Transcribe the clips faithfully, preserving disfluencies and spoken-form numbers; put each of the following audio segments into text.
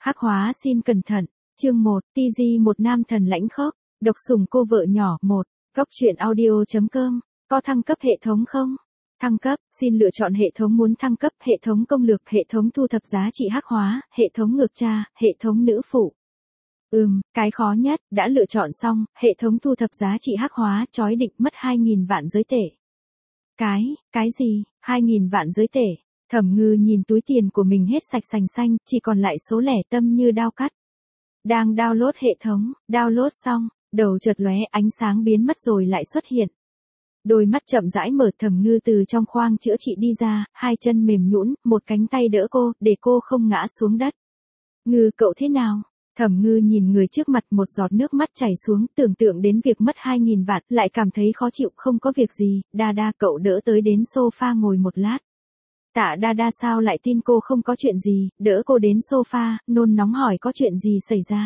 Hắc hóa xin cẩn thận. Chương một, ti gi một nam thần lãnh khốc, độc sủng cô vợ nhỏ một. Góc truyện audio.com. Có thăng cấp hệ thống không? Thăng cấp, xin lựa chọn hệ thống muốn thăng cấp, hệ thống công lược, hệ thống thu thập giá trị hắc hóa, hệ thống ngược tra, hệ thống nữ phụ. Ừm, cái khó nhất, đã lựa chọn xong, hệ thống thu thập giá trị hắc hóa, chói định mất hai nghìn vạn giới tệ. Cái, cái gì, hai nghìn vạn giới tệ? Thẩm Ngư nhìn túi tiền của mình hết sạch sành xanh, chỉ còn lại số lẻ tâm như dao cắt. Đang download hệ thống, download xong, đầu chợt lóe ánh sáng biến mất rồi lại xuất hiện. Đôi mắt chậm rãi mở. Thẩm Ngư từ trong khoang chữa trị đi ra, hai chân mềm nhũn, một cánh tay đỡ cô, để cô không ngã xuống đất. Ngư cậu thế nào? Thẩm Ngư nhìn người trước mặt, một giọt nước mắt chảy xuống, tưởng tượng đến việc mất hai nghìn vạn, lại cảm thấy khó chịu. Không có việc gì, Đa Đa cậu đỡ tới đến sofa ngồi một lát. Tạ Đa Đa sao lại tin cô không có chuyện gì, đỡ cô đến sofa, nôn nóng hỏi có chuyện gì xảy ra.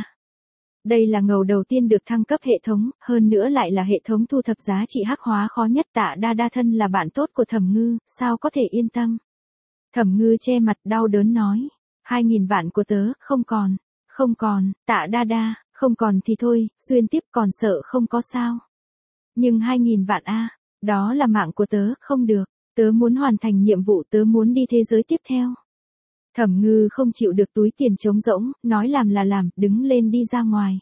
Đây là ngầu đầu tiên được thăng cấp hệ thống, hơn nữa lại là hệ thống thu thập giá trị hắc hóa khó nhất. Tạ Đa Đa thân là bạn tốt của Thẩm Ngư, sao có thể yên tâm. Thẩm Ngư che mặt đau đớn nói, hai nghìn vạn của tớ, không còn, không còn. Tạ Đa Đa, không còn thì thôi, xuyên tiếp còn sợ không có sao. Nhưng hai nghìn vạn a, đó là mạng của tớ, không được. Tớ muốn hoàn thành nhiệm vụ, tớ muốn đi thế giới tiếp theo. Thẩm Ngư không chịu được túi tiền trống rỗng, nói làm là làm, đứng lên đi ra ngoài.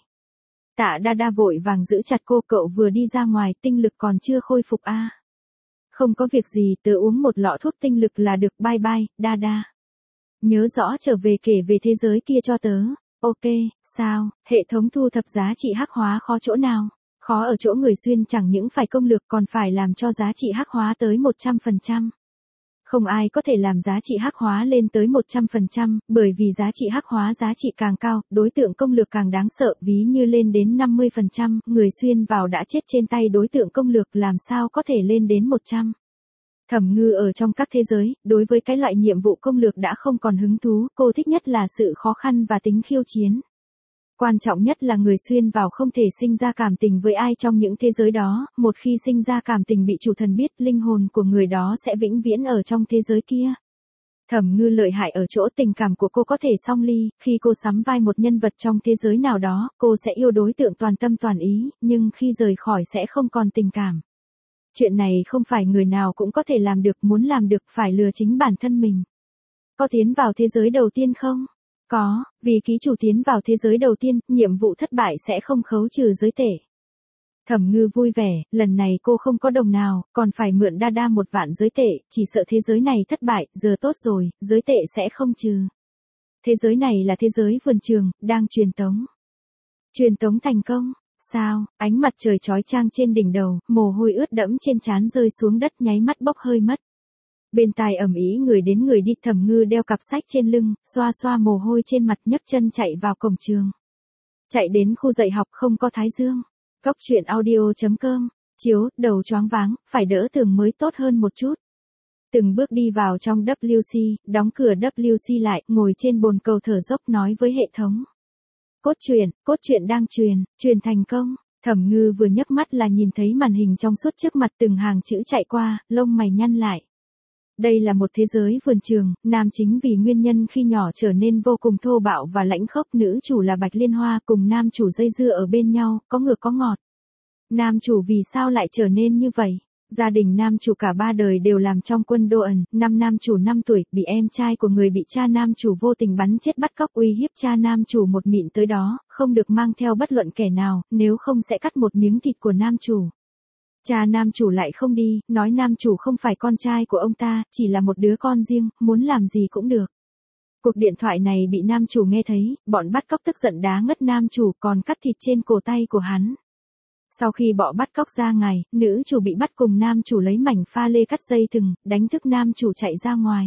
Tạ Đa Đa vội vàng giữ chặt cô, cậu vừa đi ra ngoài, tinh lực còn chưa khôi phục a. À. Không có việc gì, tớ uống một lọ thuốc tinh lực là được, bye bye, Đa Đa. Nhớ rõ trở về kể về thế giới kia cho tớ. Ok, sao, hệ thống thu thập giá trị hắc hóa khó chỗ nào? Khó ở chỗ người xuyên chẳng những phải công lược còn phải làm cho giá trị hắc hóa tới một trăm phần trăm. Không ai có thể làm giá trị hắc hóa lên tới một trăm phần trăm, bởi vì giá trị hắc hóa giá trị càng cao, đối tượng công lược càng đáng sợ, ví như lên đến năm mươi phần trăm, người xuyên vào đã chết trên tay đối tượng công lược, làm sao có thể lên đến một trăm. Thẩm Ngư ở trong các thế giới, đối với cái loại nhiệm vụ công lược đã không còn hứng thú, cô thích nhất là sự khó khăn và tính khiêu chiến. Quan trọng nhất là người xuyên vào không thể sinh ra cảm tình với ai trong những thế giới đó, một khi sinh ra cảm tình bị chủ thần biết, linh hồn của người đó sẽ vĩnh viễn ở trong thế giới kia. Thẩm Ngư lợi hại ở chỗ tình cảm của cô có thể song ly, khi cô sắm vai một nhân vật trong thế giới nào đó, cô sẽ yêu đối tượng toàn tâm toàn ý, nhưng khi rời khỏi sẽ không còn tình cảm. Chuyện này không phải người nào cũng có thể làm được, muốn làm được phải lừa chính bản thân mình. Có tiến vào thế giới đầu tiên không? Có, vì ký chủ tiến vào thế giới đầu tiên, nhiệm vụ thất bại sẽ không khấu trừ giới tệ. Thẩm Ngư vui vẻ, lần này cô không có đồng nào, còn phải mượn Đa Đa một vạn giới tệ, chỉ sợ thế giới này thất bại, giờ tốt rồi, giới tệ sẽ không trừ. Thế giới này là thế giới vườn trường, đang truyền tống. Truyền tống thành công, sao, ánh mặt trời chói chang trên đỉnh đầu, mồ hôi ướt đẫm trên trán rơi xuống đất nháy mắt bốc hơi mất. Bên tai ầm ĩ người đến người đi. Thẩm Ngư đeo cặp sách trên lưng, xoa xoa mồ hôi trên mặt, nhấc chân chạy vào cổng trường. Chạy đến khu dạy học không có Thái Dương. Góc truyện audio.com. Chiếu, đầu choáng váng, phải đỡ tường mới tốt hơn một chút. Từng bước đi vào trong vê kép xê, đóng cửa vê kép xê lại, ngồi trên bồn cầu thở dốc nói với hệ thống. Cốt truyện, cốt truyện đang truyền, truyền thành công. Thẩm Ngư vừa nhấc mắt là nhìn thấy màn hình trong suốt trước mặt, từng hàng chữ chạy qua, lông mày nhăn lại. Đây là một thế giới vườn trường, nam chính vì nguyên nhân khi nhỏ trở nên vô cùng thô bạo và lãnh khốc, nữ chủ là Bạch Liên Hoa cùng nam chủ dây dưa ở bên nhau, có ngược có ngọt. Nam chủ vì sao lại trở nên như vậy? Gia đình nam chủ cả ba đời đều làm trong quân đô ẩn, năm nam chủ năm tuổi, bị em trai của người bị cha nam chủ vô tình bắn chết bắt cóc uy hiếp cha nam chủ một mịn tới đó, không được mang theo bất luận kẻ nào, nếu không sẽ cắt một miếng thịt của nam chủ. Cha nam chủ lại không đi, nói nam chủ không phải con trai của ông ta, chỉ là một đứa con riêng, muốn làm gì cũng được. Cuộc điện thoại này bị nam chủ nghe thấy, bọn bắt cóc tức giận đá ngất nam chủ còn cắt thịt trên cổ tay của hắn. Sau khi bọn bắt cóc ra ngày, nữ chủ bị bắt cùng nam chủ lấy mảnh pha lê cắt dây thừng, đánh thức nam chủ chạy ra ngoài.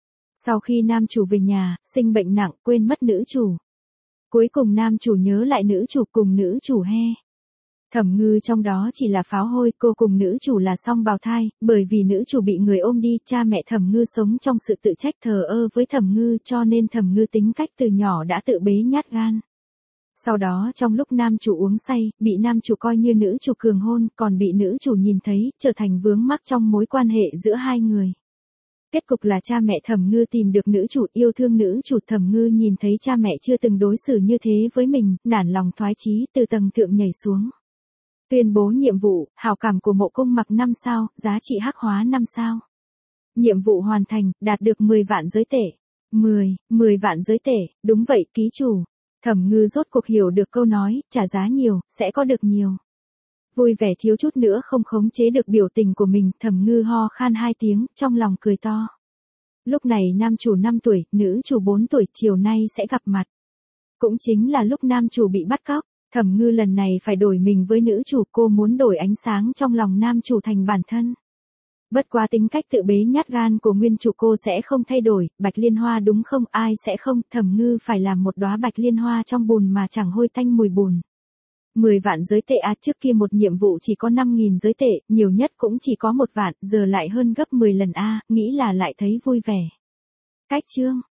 Sau khi nam chủ về nhà, sinh bệnh nặng, quên mất nữ chủ. Cuối cùng nam chủ nhớ lại nữ chủ cùng nữ chủ he. Thẩm Ngư trong đó chỉ là pháo hôi, cô cùng nữ chủ là song bào thai, bởi vì nữ chủ bị người ôm đi, cha mẹ Thẩm Ngư sống trong sự tự trách thờ ơ với Thẩm Ngư, cho nên Thẩm Ngư tính cách từ nhỏ đã tự bế nhát gan. Sau đó trong lúc nam chủ uống say, bị nam chủ coi như nữ chủ cường hôn, còn bị nữ chủ nhìn thấy, trở thành vướng mắc trong mối quan hệ giữa hai người. Kết cục là cha mẹ Thẩm Ngư tìm được nữ chủ, yêu thương nữ chủ. Thẩm Ngư nhìn thấy cha mẹ chưa từng đối xử như thế với mình, nản lòng thoái chí, từ tầng thượng nhảy xuống. Tuyên bố nhiệm vụ, hảo cảm của Mộ Cung Mặc năm sao, giá trị hắc hóa năm sao. Nhiệm vụ hoàn thành, đạt được mười vạn giới tệ. mười, mười vạn giới tệ, đúng vậy ký chủ. Thẩm Ngư rốt cuộc hiểu được câu nói, trả giá nhiều, sẽ có được nhiều. Vui vẻ thiếu chút nữa không khống chế được biểu tình của mình, Thẩm Ngư ho khan hai tiếng, trong lòng cười to. Lúc này nam chủ năm tuổi, nữ chủ bốn tuổi, chiều nay sẽ gặp mặt. Cũng chính là lúc nam chủ bị bắt cóc, Thẩm Ngư lần này phải đổi mình với nữ chủ, cô muốn đổi ánh sáng trong lòng nam chủ thành bản thân. Bất quá tính cách tự bế nhát gan của nguyên chủ cô sẽ không thay đổi, Bạch Liên Hoa đúng không, ai sẽ không, Thẩm Ngư phải làm một đóa Bạch Liên Hoa trong bùn mà chẳng hôi tanh mùi bùn. mười vạn giới tệ à, trước kia một nhiệm vụ chỉ có năm nghìn giới tệ, nhiều nhất cũng chỉ có một vạn, giờ lại hơn gấp mười lần a, nghĩ là lại thấy vui vẻ. Cách chương